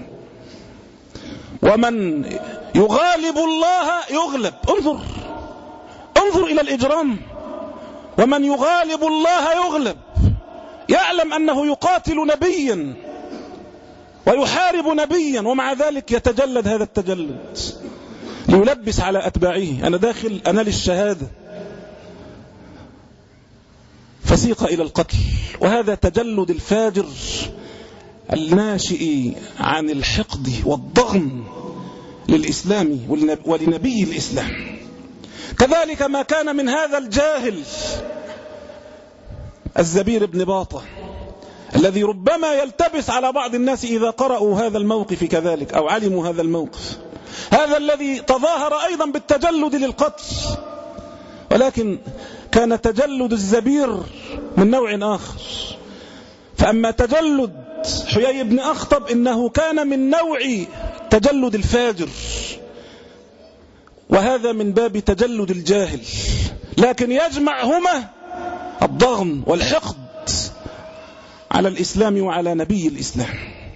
[SPEAKER 4] ومن يغالب الله يغلب. انظر انظر إلى الإجرام. ومن يغالب الله يغلب، يعلم أنه يقاتل نبيا ويحارب نبيا، ومع ذلك يتجلد هذا التجلد ليلبس على أتباعه: أنا داخل أنا للشهادة. فسيق إلى القتل. وهذا تجلد الفاجر الناشئ عن الحقد والضغن للإسلام ولنبي الإسلام. كذلك ما كان من هذا الجاهل الزبير بن باطة الذي ربما يلتبس على بعض الناس إذا قرأوا هذا الموقف كذلك أو علموا هذا الموقف، هذا الذي تظاهر أيضا بالتجلد للقتل ولكن كان تجلد الزبير من نوع آخر. فأما تجلد حيي بن أخطب إنه كان من نوع تجلد الفاجر، وهذا من باب تجلد الجاهل، لكن يجمعهما الضغن والحقد على الإسلام وعلى نبي الإسلام.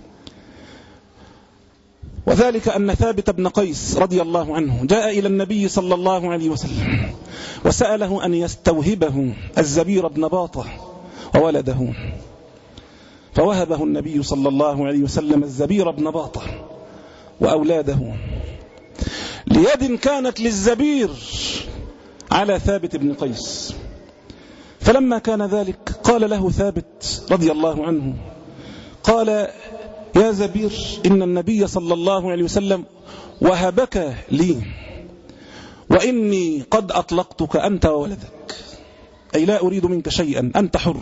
[SPEAKER 4] وذلك أن ثابت بن قيس رضي الله عنه جاء إلى النبي صلى الله عليه وسلم وسأله أن يستوهبه الزبير بن باطة وولده، فوهبه النبي صلى الله عليه وسلم الزبير بن باطة وأولاده ليد كانت للزبير على ثابت بن قيس. فلما كان ذلك قال له ثابت رضي الله عنه، قال: يا زبير، إن النبي صلى الله عليه وسلم وهبك لي، وإني قد أطلقتك أنت وولدك، أي لا أريد منك شيئا، أنت حر.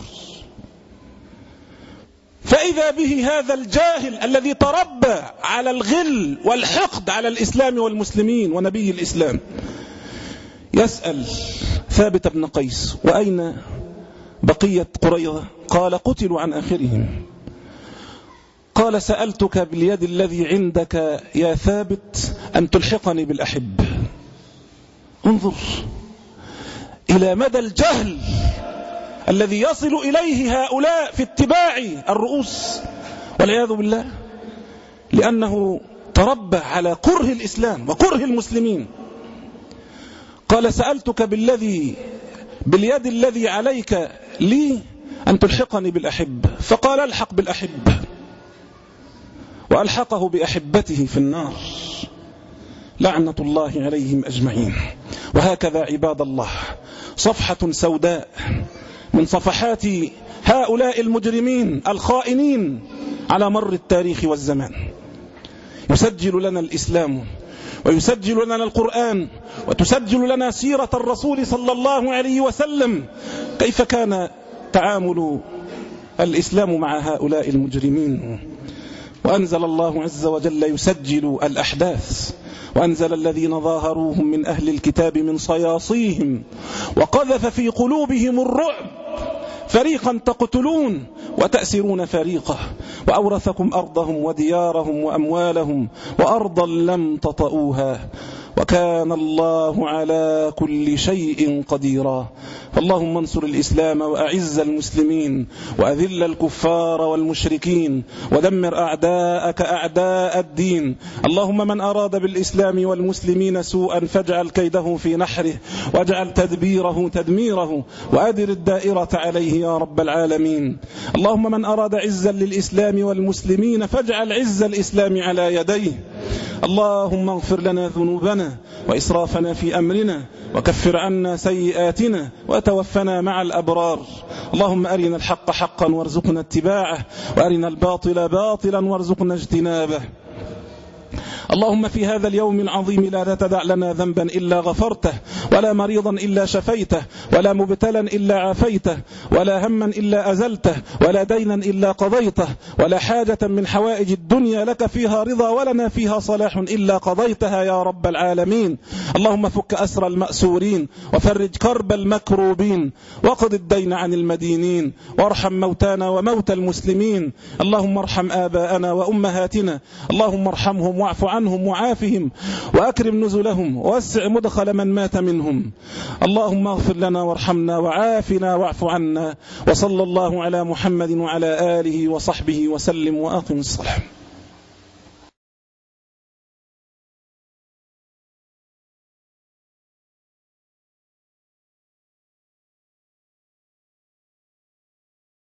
[SPEAKER 4] فإذا به هذا الجاهل الذي تربى على الغل والحقد على الإسلام والمسلمين ونبي الإسلام يسأل ثابت بن قيس: وأين بقية قريظة؟ قال: قتلوا عن آخرهم. قال: سألتك باليد الذي عندك يا ثابت أن تلحقني بالأحب. انظر إلى مدى الجهل الذي يصل إليه هؤلاء في اتباع الرؤوس والعياذ بالله، لأنه تربى على كره الإسلام وكره المسلمين. قال: سألتك بالذي باليد الذي عليك لي أن تلحقني بالأحب. فقال: الحق بالأحب، وألحقه بأحبته في النار لعنة الله عليهم أجمعين. وهكذا عباد الله صفحة سوداء من صفحات هؤلاء المجرمين الخائنين على مر التاريخ والزمان. يسجل لنا الإسلام ويسجل لنا القرآن وتسجل لنا سيرة الرسول صلى الله عليه وسلم كيف كان تعامل الإسلام مع هؤلاء المجرمين. وأنزل الله عز وجل يسجل الأحداث، وأنزل الذين ظاهروهم من أهل الكتاب من صياصيهم وقذف في قلوبهم الرعب فريقا تقتلون وتأسرون فريقا، وأورثكم أرضهم وديارهم وأموالهم وأرضا لم تطئوها وكان الله على كل شيء قديرا. اللهم انصر الإسلام وأعز المسلمين وأذل الكفار والمشركين ودمر أعداءك أعداء الدين. اللهم من أراد بالإسلام والمسلمين سوءا فاجعل كيده في نحره واجعل تدبيره تدميره وأدر الدائرة عليه يا رب العالمين. اللهم من أراد عزا للإسلام والمسلمين فاجعل عز الإسلام على يديه. اللهم اغفر لنا ذنوبنا وإسرافنا في أمرنا وكفر عنا سيئاتنا وتوفنا مع الأبرار. اللهم أرنا الحق حقا وارزقنا اتباعه وأرنا الباطل باطلا وارزقنا اجتنابه. اللهم في هذا اليوم العظيم لا تدع لنا ذنبا إلا غفرته، ولا مريضا إلا شفيته، ولا مبتلا إلا عافيته، ولا هما إلا أزلته، ولا دينا إلا قضيته، ولا حاجة من حوائج الدنيا لك فيها رضا ولنا فيها صلاح إلا قضيتها يا رب العالمين. اللهم فك أسر المأسورين وفرج كرب المكروبين وقض الدين عن المدينين وارحم موتانا وموتى المسلمين. اللهم ارحم آباءنا وأمهاتنا، اللهم ارحمهم واعف عنهم وعافهم وأكرم نزلهم ووسع مدخل من مات منهم. اللهم اغفر لنا وارحمنا وعافنا واعف عنا. وصلى الله على محمد وعلى آله وصحبه وسلم وأقم الصلاة.